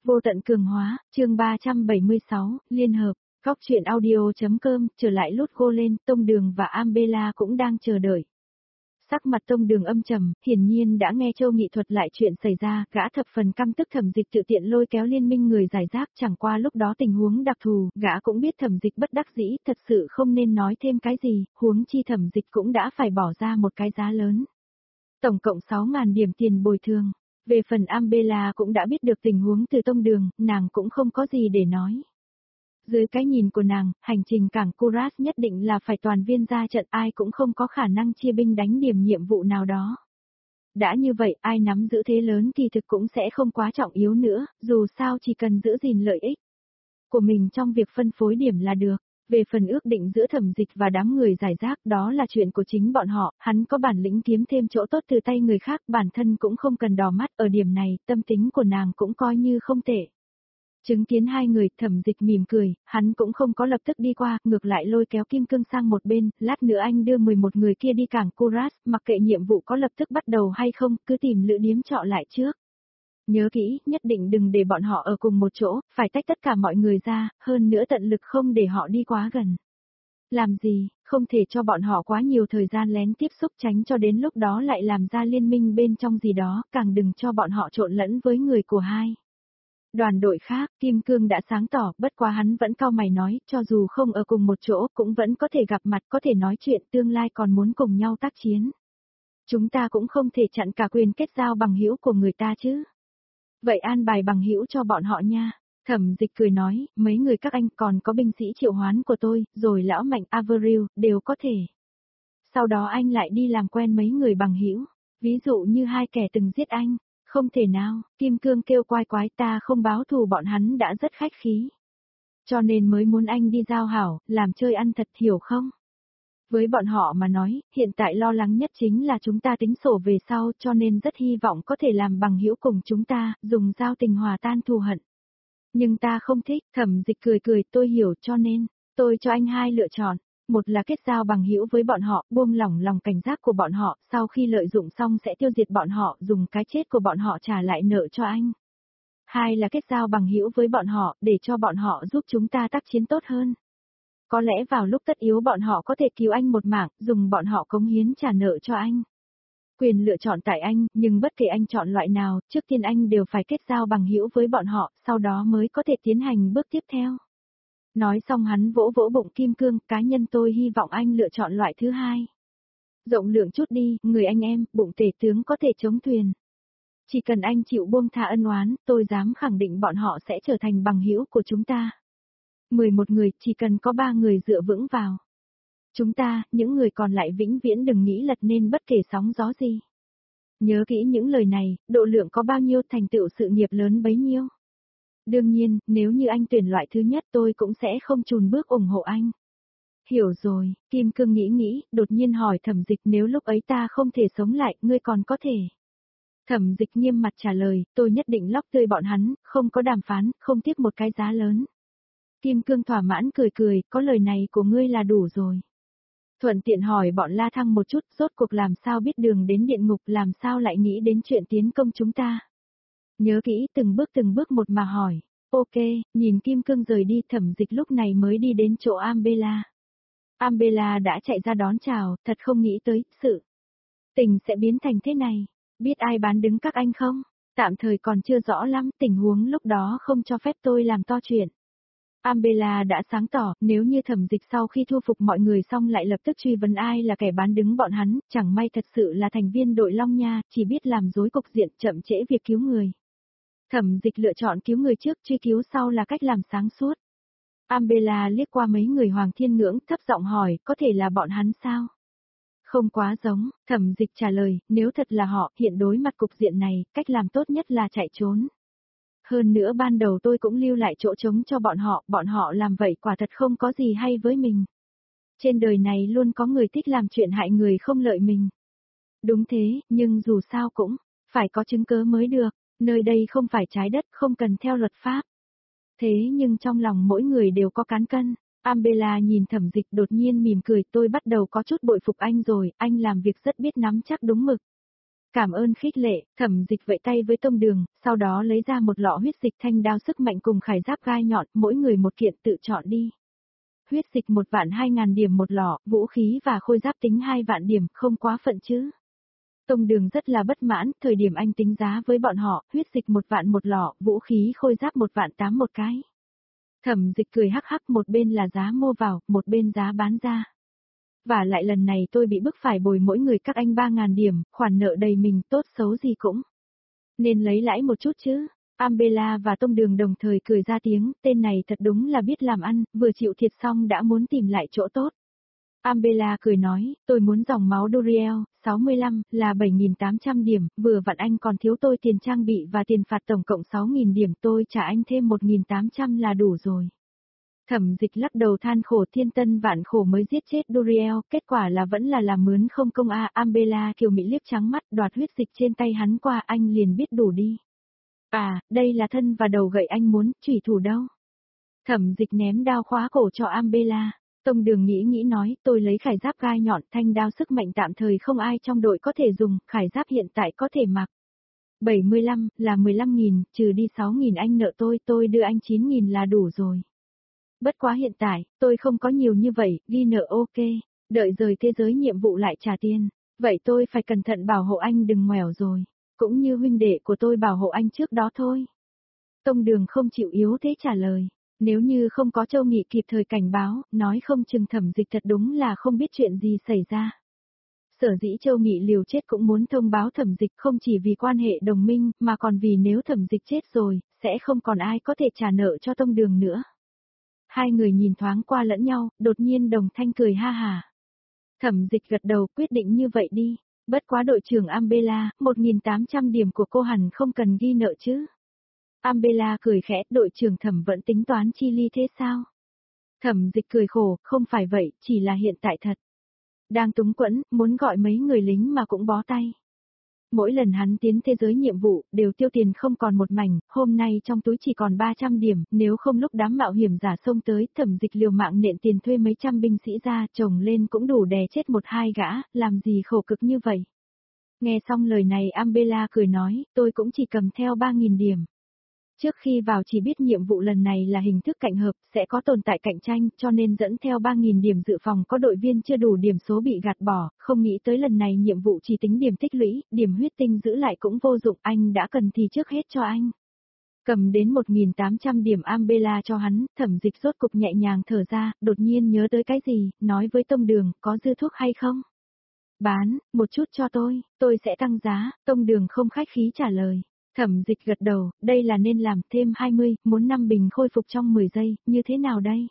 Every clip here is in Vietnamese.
Vô tận cường hóa, chương 376, liên hợp, góc truyện audio.com, trở lại lút cô lên, Tông Đường và Ambella cũng đang chờ đợi. Sắc mặt Tông Đường âm trầm, hiển nhiên đã nghe Châu Nghị thuật lại chuyện xảy ra, gã thập phần căm tức Thẩm Dịch tự tiện lôi kéo liên minh người giải rác, chẳng qua lúc đó tình huống đặc thù, gã cũng biết Thẩm Dịch bất đắc dĩ, thật sự không nên nói thêm cái gì, huống chi Thẩm Dịch cũng đã phải bỏ ra một cái giá lớn. Tổng cộng 6.000 điểm tiền bồi thường. Về phần Ambella cũng đã biết được tình huống từ Tông Đường, nàng cũng không có gì để nói. Dưới cái nhìn của nàng, hành trình cảng Kuras nhất định là phải toàn viên ra trận, ai cũng không có khả năng chia binh đánh điểm nhiệm vụ nào đó. Đã như vậy, ai nắm giữ thế lớn kỳ thực cũng sẽ không quá trọng yếu nữa, dù sao chỉ cần giữ gìn lợi ích của mình trong việc phân phối điểm là được. Về phần ước định giữa Thẩm Dịch và đám người giải rác, đó là chuyện của chính bọn họ, hắn có bản lĩnh kiếm thêm chỗ tốt từ tay người khác, bản thân cũng không cần đỏ mắt, ở điểm này, tâm tính của nàng cũng coi như không tệ. Chứng kiến hai người, Thẩm Dịch mỉm cười, hắn cũng không có lập tức đi qua, ngược lại lôi kéo Kim Cương sang một bên, lát nữa anh đưa 11 người kia đi cảng Kuras, mặc kệ nhiệm vụ có lập tức bắt đầu hay không, cứ tìm lữ điếm trọ lại trước. Nhớ kỹ, nhất định đừng để bọn họ ở cùng một chỗ, phải tách tất cả mọi người ra, hơn nữa tận lực không để họ đi quá gần. Làm gì, không thể cho bọn họ quá nhiều thời gian lén tiếp xúc, tránh cho đến lúc đó lại làm ra liên minh bên trong gì đó, càng đừng cho bọn họ trộn lẫn với người của hai. Đoàn đội khác, Kim Cương đã sáng tỏ, bất quá hắn vẫn cau mày nói, cho dù không ở cùng một chỗ, cũng vẫn có thể gặp mặt, có thể nói chuyện, tương lai còn muốn cùng nhau tác chiến. Chúng ta cũng không thể chặn cả quyền kết giao bằng hữu của người ta chứ. Vậy an bài bằng hữu cho bọn họ nha. Thẩm Dịch cười nói, mấy người các anh còn có binh sĩ triệu hoán của tôi, rồi lão mạnh Averil, đều có thể. Sau đó anh lại đi làm quen mấy người bằng hữu, ví dụ như hai kẻ từng giết anh. Không thể nào, Kim Cương kêu quái quái, ta không báo thù, bọn hắn đã rất khách khí. Cho nên mới muốn anh đi giao hảo, làm chơi ăn thật, hiểu không? Với bọn họ mà nói, hiện tại lo lắng nhất chính là chúng ta tính sổ về sau, cho nên rất hy vọng có thể làm bằng hữu cùng chúng ta, dùng giao tình hòa tan thù hận. Nhưng ta không thích, Thẩm Dịch cười cười, tôi hiểu, cho nên, tôi cho anh hai lựa chọn. Một là kết giao bằng hữu với bọn họ, buông lỏng lòng cảnh giác của bọn họ, sau khi lợi dụng xong sẽ tiêu diệt bọn họ, dùng cái chết của bọn họ trả lại nợ cho anh. Hai là kết giao bằng hữu với bọn họ, để cho bọn họ giúp chúng ta tác chiến tốt hơn. Có lẽ vào lúc tất yếu bọn họ có thể cứu anh một mạng, dùng bọn họ cống hiến trả nợ cho anh. Quyền lựa chọn tại anh, nhưng bất kể anh chọn loại nào, trước tiên anh đều phải kết giao bằng hữu với bọn họ, sau đó mới có thể tiến hành bước tiếp theo. Nói xong hắn vỗ vỗ bụng Kim Cương, cá nhân tôi hy vọng anh lựa chọn loại thứ hai. Rộng lượng chút đi, người anh em, bụng tể tướng có thể chống thuyền. Chỉ cần anh chịu buông tha ân oán, tôi dám khẳng định bọn họ sẽ trở thành bằng hữu của chúng ta. 11 người, chỉ cần có 3 người dựa vững vào. Chúng ta, những người còn lại vĩnh viễn đừng nghĩ lật nên bất kể sóng gió gì. Nhớ kỹ những lời này, độ lượng có bao nhiêu thành tựu sự nghiệp lớn bấy nhiêu. Đương nhiên, nếu như anh tuyển loại thứ nhất tôi cũng sẽ không chùn bước ủng hộ anh. Hiểu rồi, Kim Cương nghĩ, đột nhiên hỏi Thẩm Dịch, nếu lúc ấy ta không thể sống lại, ngươi còn có thể. Thẩm Dịch nghiêm mặt trả lời, tôi nhất định lóc tươi bọn hắn, không có đàm phán, không tiếp một cái giá lớn. Kim Cương thỏa mãn cười, có lời này của ngươi là đủ rồi. Thuận tiện hỏi bọn La Thăng một chút, rốt cuộc làm sao biết đường đến địa ngục, làm sao lại nghĩ đến chuyện tiến công chúng ta. Nhớ kỹ từng bước một mà hỏi. Ok, nhìn Kim Cương rời đi, Thẩm Dịch lúc này mới đi đến chỗ Ambella. Ambella đã chạy ra đón chào, thật không nghĩ tới, sự tình sẽ biến thành thế này. Biết ai bán đứng các anh không? Tạm thời còn chưa rõ lắm, tình huống lúc đó không cho phép tôi làm to chuyện. Ambella đã sáng tỏ, nếu như Thẩm Dịch sau khi thu phục mọi người xong lại lập tức truy vấn ai là kẻ bán đứng bọn hắn, chẳng may thật sự là thành viên đội Long Nha, chỉ biết làm rối cục diện, chậm trễ việc cứu người. Thẩm Dịch lựa chọn cứu người trước, truy cứu sau là cách làm sáng suốt. Ambella liếc qua mấy người Hoàng Thiên Ngưỡng, thấp giọng hỏi, có thể là bọn hắn sao? Không quá giống, Thẩm Dịch trả lời, nếu thật là họ, hiện đối mặt cục diện này, cách làm tốt nhất là chạy trốn. Hơn nữa ban đầu tôi cũng lưu lại chỗ trống cho bọn họ làm vậy quả thật không có gì hay với mình. Trên đời này luôn có người thích làm chuyện hại người không lợi mình. Đúng thế, nhưng dù sao cũng, phải có chứng cớ mới được, nơi đây không phải trái đất, không cần theo luật pháp. Thế nhưng trong lòng mỗi người đều có cán cân. Ambella nhìn Thẩm Dịch đột nhiên mỉm cười, tôi bắt đầu có chút bội phục anh rồi, anh làm việc rất biết nắm chắc đúng mực. Cảm ơn khích lệ, Thẩm Dịch vẫy tay với Tông Đường, sau đó lấy ra một lọ huyết dịch thanh đao sức mạnh cùng khải giáp gai nhọn, mỗi người một kiện tự chọn đi. Huyết dịch 1.200.000 điểm một lọ, vũ khí và khôi giáp tính 2 vạn điểm, không quá phận chứ. Tông Đường rất là bất mãn, thời điểm anh tính giá với bọn họ, huyết dịch 1 vạn một lọ, vũ khí khôi giáp 1.800.000 một cái. Thẩm Dịch cười hắc hắc, một bên là giá mua vào, một bên giá bán ra. Và lại lần này tôi bị bức phải bồi mỗi người các anh 3.000 điểm, khoản nợ đầy mình, tốt xấu gì cũng nên lấy lãi một chút chứ. Ambella và Tông Đường đồng thời cười ra tiếng, tên này thật đúng là biết làm ăn, vừa chịu thiệt xong đã muốn tìm lại chỗ tốt. Ambella cười nói, tôi muốn dòng máu Duriel, 65, là 7.800 điểm, vừa vặn anh còn thiếu tôi tiền trang bị và tiền phạt tổng cộng 6.000 điểm, tôi trả anh thêm 1.800 là đủ rồi. Thẩm Dịch lắc đầu than khổ, thiên tân vạn khổ mới giết chết Duriel, kết quả là vẫn là làm mướn không công a. Ambella kiều mỹ liếc trắng mắt, đoạt huyết dịch trên tay hắn qua, anh liền biết đủ đi. À, đây là thân và đầu gậy anh muốn, chủy thủ đâu? Thẩm Dịch ném đao khóa cổ cho Ambella. Tông Đường nghĩ nói, tôi lấy khải giáp gai nhọn, thanh đao sức mạnh tạm thời không ai trong đội có thể dùng, khải giáp hiện tại có thể mặc. 75, là 15.000, trừ đi 6.000 anh nợ tôi đưa anh 9.000 là đủ rồi. Bất quá hiện tại, tôi không có nhiều như vậy, ghi nợ ok, đợi rời thế giới nhiệm vụ lại trả tiền. Vậy tôi phải cẩn thận bảo hộ anh đừng ngoẻo rồi, cũng như huynh đệ của tôi bảo hộ anh trước đó thôi. Tông Đường không chịu yếu thế trả lời. Nếu như không có Châu Nghị kịp thời cảnh báo, nói không chừng Thẩm Dịch thật đúng là không biết chuyện gì xảy ra. Sở dĩ Châu Nghị liều chết cũng muốn thông báo Thẩm Dịch, không chỉ vì quan hệ đồng minh, mà còn vì nếu Thẩm Dịch chết rồi, sẽ không còn ai có thể trả nợ cho Tông Đường nữa. Hai người nhìn thoáng qua lẫn nhau, đột nhiên đồng thanh cười ha hà. Thẩm Dịch gật đầu, quyết định như vậy đi. Bất quá đội trưởng Ambella, 1.800 điểm của cô hẳn không cần ghi nợ chứ. Ambella cười khẽ, đội trưởng Thẩm vẫn tính toán chi ly thế sao? Thẩm Dịch cười khổ, không phải vậy, chỉ là hiện tại thật. Đang túng quẫn, muốn gọi mấy người lính mà cũng bó tay. Mỗi lần hắn tiến thế giới nhiệm vụ, đều tiêu tiền không còn một mảnh, hôm nay trong túi chỉ còn 300 điểm, nếu không lúc đám mạo hiểm giả xông tới, Thẩm Dịch liều mạng nện tiền thuê mấy trăm binh sĩ ra, chồng lên cũng đủ đè chết một hai gã, làm gì khổ cực như vậy. Nghe xong lời này Ambella cười nói, tôi cũng chỉ cầm theo 3.000 điểm. Trước khi vào chỉ biết nhiệm vụ lần này là hình thức cạnh hợp, sẽ có tồn tại cạnh tranh, cho nên dẫn theo 3.000 điểm dự phòng có đội viên chưa đủ điểm số bị gạt bỏ, không nghĩ tới lần này nhiệm vụ chỉ tính điểm tích lũy, điểm huyết tinh giữ lại cũng vô dụng, anh đã cần thì trước hết cho anh. Cầm đến 1.800 điểm Ambella cho hắn, Thẩm Dịch rốt cục nhẹ nhàng thở ra, đột nhiên nhớ tới cái gì, nói với Tông Đường, có dư thuốc hay không? Bán, một chút cho tôi sẽ tăng giá, Tông Đường không khách khí trả lời. Thẩm Dịch gật đầu, đây là nên làm, thêm 20, muốn 5 bình khôi phục trong 10 giây, như thế nào đây?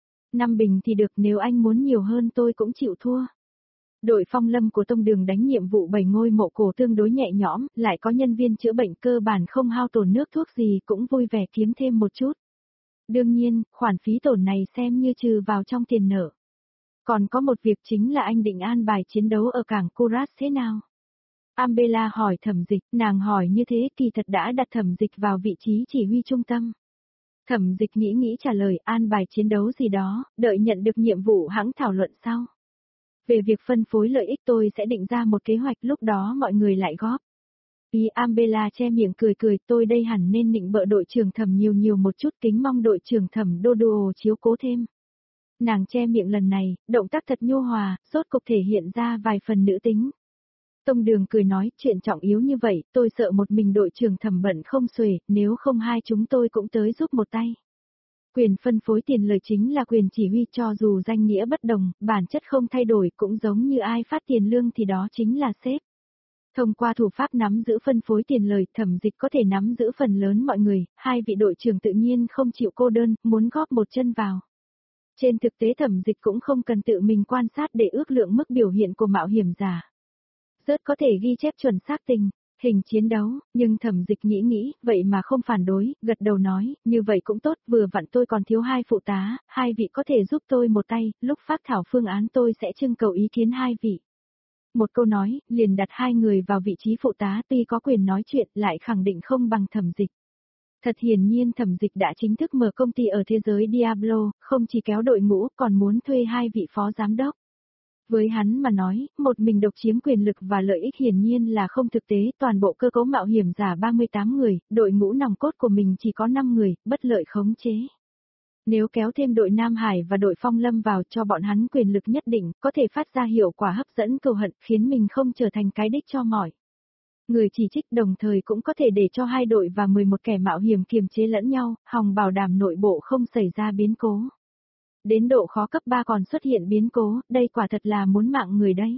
5 bình thì được, nếu anh muốn nhiều hơn tôi cũng chịu thua. Đội phong lâm của Tông Đường đánh nhiệm vụ 7 ngôi mộ cổ tương đối nhẹ nhõm, lại có nhân viên chữa bệnh cơ bản không hao tổn nước thuốc gì cũng vui vẻ kiếm thêm một chút. Đương nhiên, khoản phí tổn này xem như trừ vào trong tiền nợ. Còn có một việc chính là anh định an bài chiến đấu ở cảng Kuras thế nào? Ambella hỏi Thẩm Dịch, nàng hỏi như thế kỳ thật đã đặt Thẩm Dịch vào vị trí chỉ huy trung tâm. Thẩm Dịch nghĩ trả lời an bài chiến đấu gì đó, đợi nhận được nhiệm vụ hãng thảo luận sau. Về việc phân phối lợi ích tôi sẽ định ra một kế hoạch lúc đó mọi người lại góp. Ý Ambella che miệng cười tôi đây hẳn nên nịnh bợ đội trưởng Thẩm nhiều một chút kính mong đội trưởng Thẩm Dodo chiếu cố thêm. Nàng che miệng lần này, động tác thật nhu hòa, rốt cục thể hiện ra vài phần nữ tính. Tông Đường cười nói, chuyện trọng yếu như vậy, tôi sợ một mình đội trưởng Thẩm bận không xuể, nếu không hai chúng tôi cũng tới giúp một tay. Quyền phân phối tiền lời chính là quyền chỉ huy cho dù danh nghĩa bất đồng, bản chất không thay đổi cũng giống như ai phát tiền lương thì đó chính là sếp. Thông qua thủ pháp nắm giữ phân phối tiền lời, Thẩm Dịch có thể nắm giữ phần lớn mọi người, hai vị đội trưởng tự nhiên không chịu cô đơn, muốn góp một chân vào. Trên thực tế Thẩm Dịch cũng không cần tự mình quan sát để ước lượng mức biểu hiện của mạo hiểm giả. Rất có thể ghi chép chuẩn xác hình chiến đấu, nhưng Thẩm Dịch nghĩ, vậy mà không phản đối, gật đầu nói, như vậy cũng tốt, vừa vặn tôi còn thiếu 2 phụ tá, hai vị có thể giúp tôi một tay, lúc phát thảo phương án tôi sẽ trưng cầu ý kiến hai vị. Một câu nói, liền đặt hai người vào vị trí phụ tá tuy có quyền nói chuyện lại khẳng định không bằng Thẩm Dịch. Thật hiển nhiên Thẩm Dịch đã chính thức mở công ty ở thế giới Diablo, không chỉ kéo đội ngũ còn muốn thuê hai vị phó giám đốc. Với hắn mà nói, một mình độc chiếm quyền lực và lợi ích hiển nhiên là không thực tế, toàn bộ cơ cấu mạo hiểm giả 38 người, đội ngũ nòng cốt của mình chỉ có 5 người, bất lợi khống chế. Nếu kéo thêm đội Nam Hải và đội Phong Lâm vào cho bọn hắn quyền lực nhất định, có thể phát ra hiệu quả hấp dẫn cừu hận, khiến mình không trở thành cái đích cho mọi người chỉ trích, đồng thời cũng có thể để cho hai đội và 11 kẻ mạo hiểm kiềm chế lẫn nhau, hòng bảo đảm nội bộ không xảy ra biến cố. Đến độ khó cấp 3 còn xuất hiện biến cố, đây quả thật là muốn mạng người đấy.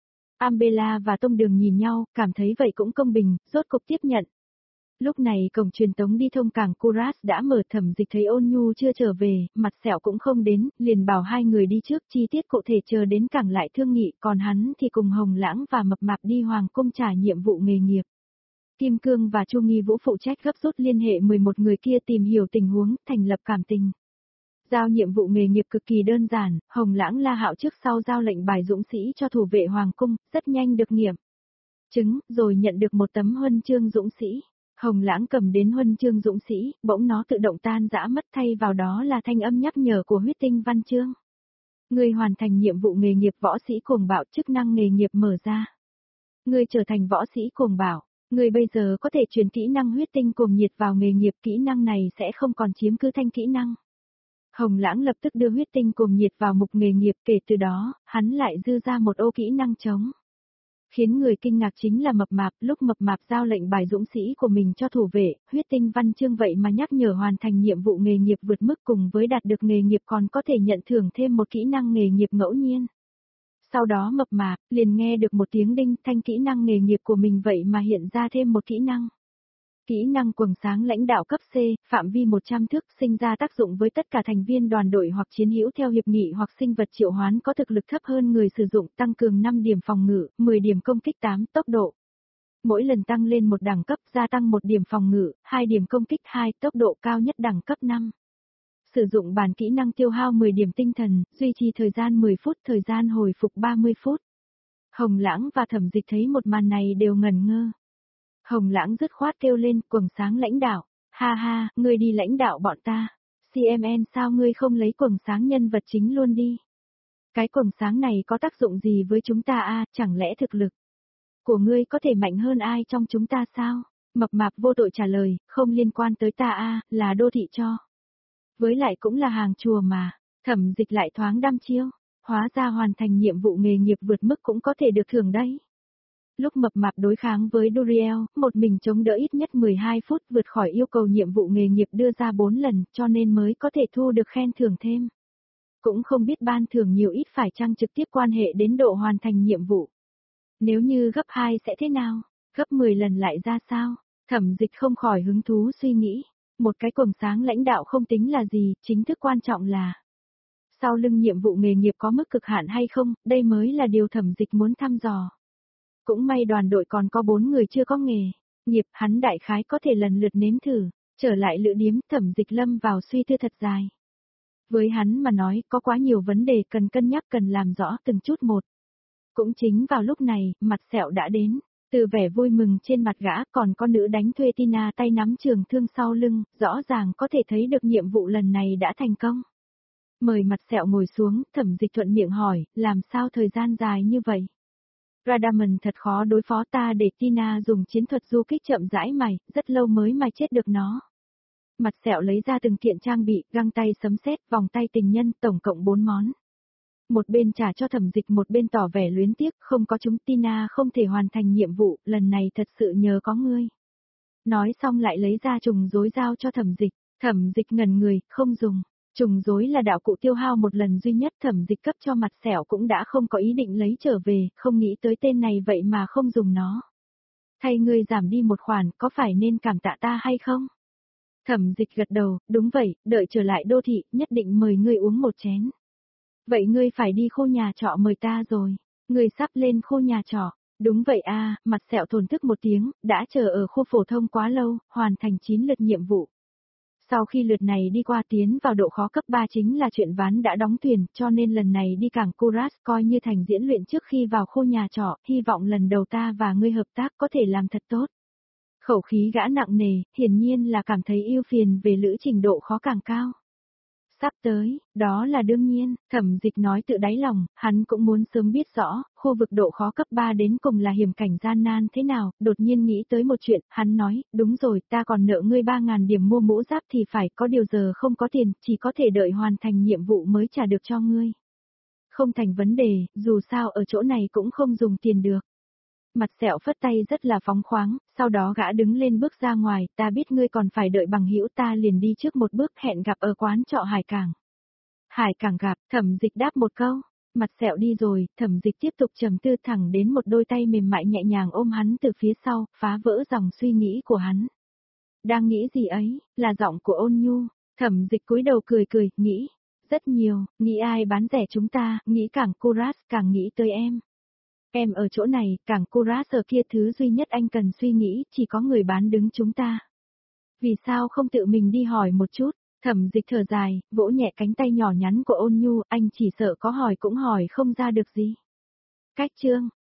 Ambella và Tông Đường nhìn nhau, cảm thấy vậy cũng công bình, rốt cục tiếp nhận. Lúc này cổng truyền tống đi thông cảng Kuras đã mở, Thẩm Dịch thấy Ôn Nhu chưa trở về, mặt sẹo cũng không đến, liền bảo hai người đi trước, chi tiết cụ thể chờ đến cảng lại thương nghị, còn hắn thì cùng Hồng Lãng và Mập Mạp đi Hoàng cung trả nhiệm vụ nghề nghiệp. Kim Cương và Chu Nghi Vũ phụ trách gấp rút liên hệ 11 người kia tìm hiểu tình huống, thành lập cảm tình. Giao nhiệm vụ nghề nghiệp cực kỳ đơn giản, Hồng Lãng La Hạo trước sau giao lệnh bài dũng sĩ cho thủ vệ Hoàng cung, rất nhanh được nghiệm chứng, rồi nhận được một tấm huân chương dũng sĩ. Hồng Lãng cầm đến huân chương dũng sĩ, bỗng nó tự động tan rã mất, thay vào đó là thanh âm nhắc nhở của huyết tinh văn chương. Ngươi hoàn thành nhiệm vụ nghề nghiệp võ sĩ cuồng bạo, chức năng nghề nghiệp mở ra. Ngươi trở thành võ sĩ cuồng bạo, ngươi bây giờ có thể truyền kỹ năng huyết tinh cuồng nhiệt vào nghề nghiệp, kỹ năng này sẽ không còn chiếm cứ thanh kỹ năng. Hồng Lãng lập tức đưa huyết tinh cuồng nhiệt vào mục nghề nghiệp, kể từ đó, hắn lại dư ra một ô kỹ năng trống. Khiến người kinh ngạc chính là Mập Mạp, lúc Mập Mạp giao lệnh bài dũng sĩ của mình cho thủ vệ, huyết tinh văn chương vậy mà nhắc nhở hoàn thành nhiệm vụ nghề nghiệp vượt mức, cùng với đạt được nghề nghiệp còn có thể nhận thưởng thêm một kỹ năng nghề nghiệp ngẫu nhiên. Sau đó Mập Mạp liền nghe được một tiếng đinh, thanh kỹ năng nghề nghiệp của mình vậy mà hiện ra thêm một kỹ năng. Kỹ năng quầng sáng lãnh đạo cấp C, phạm vi 100 thước, sinh ra tác dụng với tất cả thành viên đoàn đội hoặc chiến hữu theo hiệp nghị hoặc sinh vật triệu hoán có thực lực thấp hơn người sử dụng, tăng cường 5 điểm phòng ngự, 10 điểm công kích, 8 tốc độ. Mỗi lần tăng lên một đẳng cấp, gia tăng 1 điểm phòng ngự, 2 điểm công kích, 2 tốc độ, cao nhất đẳng cấp 5. Sử dụng bản kỹ năng tiêu hao 10 điểm tinh thần, duy trì thời gian 10 phút, thời gian hồi phục 30 phút. Hồng Lãng và Thẩm Dịch thấy một màn này đều ngẩn ngơ. Hồng Lãng dứt khoát kêu lên, quầng sáng lãnh đạo, ha ha, ngươi đi lãnh đạo bọn ta. CMN sao ngươi không lấy quầng sáng nhân vật chính luôn đi? Cái quầng sáng này có tác dụng gì với chúng ta a? Chẳng lẽ thực lực của ngươi có thể mạnh hơn ai trong chúng ta sao? Mập Mạp vô tội trả lời, không liên quan tới ta a, là đô thị cho. Với lại cũng là hàng chùa mà. Thẩm Dịch lại thoáng đăm chiêu, hóa ra hoàn thành nhiệm vụ nghề nghiệp vượt mức cũng có thể được thưởng đấy. Lúc Mập Mạp đối kháng với Duriel, một mình chống đỡ ít nhất 12 phút, vượt khỏi yêu cầu nhiệm vụ nghề nghiệp đưa ra 4 lần, cho nên mới có thể thu được khen thưởng thêm. Cũng không biết ban thưởng nhiều ít phải chăng trực tiếp quan hệ đến độ hoàn thành nhiệm vụ. Nếu như gấp 2 sẽ thế nào? Gấp 10 lần lại ra sao? Thẩm Dịch không khỏi hứng thú suy nghĩ. Một cái quầng sáng lãnh đạo không tính là gì, chính thức quan trọng là sau lưng nhiệm vụ nghề nghiệp có mức cực hạn hay không, đây mới là điều Thẩm Dịch muốn thăm dò. Cũng may đoàn đội còn có 4 người chưa có nghề nghiệp, hắn đại khái có thể lần lượt nếm thử. Trở lại lữ điếm, Thẩm Dịch lâm vào suy tư thật dài. Với hắn mà nói, có quá nhiều vấn đề cần cân nhắc, cần làm rõ từng chút một. Cũng chính vào lúc này, mặt sẹo đã đến. Từ vẻ vui mừng trên mặt gã, còn con nữ đánh thuê Tina tay nắm trường thương sau lưng, rõ ràng có thể thấy được nhiệm vụ lần này đã thành công. Mời mặt sẹo ngồi xuống, Thẩm Dịch thuận miệng hỏi, làm sao thời gian dài như vậy? Radamon thật khó đối phó, ta để Tina dùng chiến thuật du kích chậm rãi mài, rất lâu mới mài chết được nó. Mặt sẹo lấy ra từng kiện trang bị, găng tay sấm sét, vòng tay tình nhân, tổng cộng 4 món. Một bên trả cho Thẩm Dịch, một bên tỏ vẻ luyến tiếc, không có chúng Tina không thể hoàn thành nhiệm vụ, lần này thật sự nhờ có ngươi. Nói xong lại lấy ra trùng rối giao cho Thẩm Dịch. Thẩm Dịch ngẩn người, không dùng. Trùng rối là đạo cụ tiêu hao một lần duy nhất, Thẩm Dịch cấp cho mặt sẹo cũng đã không có ý định lấy trở về, không nghĩ tới tên này vậy mà không dùng nó. Thay ngươi giảm đi một khoản, có phải nên cảm tạ ta hay không? Thẩm Dịch gật đầu, đúng vậy, đợi trở lại đô thị, nhất định mời ngươi uống một chén. Vậy ngươi phải đi khu nhà trọ mời ta rồi. Ngươi sắp lên khu nhà trọ. Đúng vậy a, mặt sẹo thổn thức một tiếng, đã chờ ở khu phổ thông quá lâu, hoàn thành 9 lượt nhiệm vụ. Sau khi lượt này đi qua tiến vào độ khó cấp 3 chính là chuyện ván đã đóng thuyền, cho nên lần này đi cảng Kuras coi như thành diễn luyện trước khi vào khu nhà trọ, hy vọng lần đầu ta và ngươi hợp tác có thể làm thật tốt. Khẩu khí gã nặng nề, hiển nhiên là cảm thấy ưu phiền về lữ trình độ khó càng cao. Sắp tới, đó là đương nhiên, Thẩm Dịch nói tự đáy lòng, hắn cũng muốn sớm biết rõ, khu vực độ khó cấp 3 đến cùng là hiểm cảnh gian nan thế nào, đột nhiên nghĩ tới một chuyện, hắn nói, đúng rồi, ta còn nợ ngươi 3.000 điểm mua mũ giáp thì phải, có điều giờ không có tiền, chỉ có thể đợi hoàn thành nhiệm vụ mới trả được cho ngươi. Không thành vấn đề, dù sao ở chỗ này cũng không dùng tiền được. Mặt sẹo phất tay rất là phóng khoáng, sau đó gã đứng lên bước ra ngoài, ta biết ngươi còn phải đợi bằng hữu, ta liền đi trước một bước, hẹn gặp ở quán trọ Hải Cảng. Hải Cảng gặp, Thẩm Dịch đáp một câu, mặt sẹo đi rồi, Thẩm Dịch tiếp tục trầm tư, thẳng đến một đôi tay mềm mại nhẹ nhàng ôm hắn từ phía sau, phá vỡ dòng suy nghĩ của hắn. Đang nghĩ gì ấy, là giọng của Ôn Nhu, Thẩm Dịch cúi đầu cười cười, nghĩ, rất nhiều, nghĩ ai bán rẻ chúng ta, nghĩ Cảng Kuras, càng nghĩ tới em. Em ở chỗ này, Cảng Kuras ở kia, thứ duy nhất anh cần suy nghĩ, chỉ có người bán đứng chúng ta. Vì sao không tự mình đi hỏi một chút? Thẩm Dịch thở dài, vỗ nhẹ cánh tay nhỏ nhắn của Ôn Nhu, anh chỉ sợ có hỏi cũng hỏi không ra được gì. Cách chương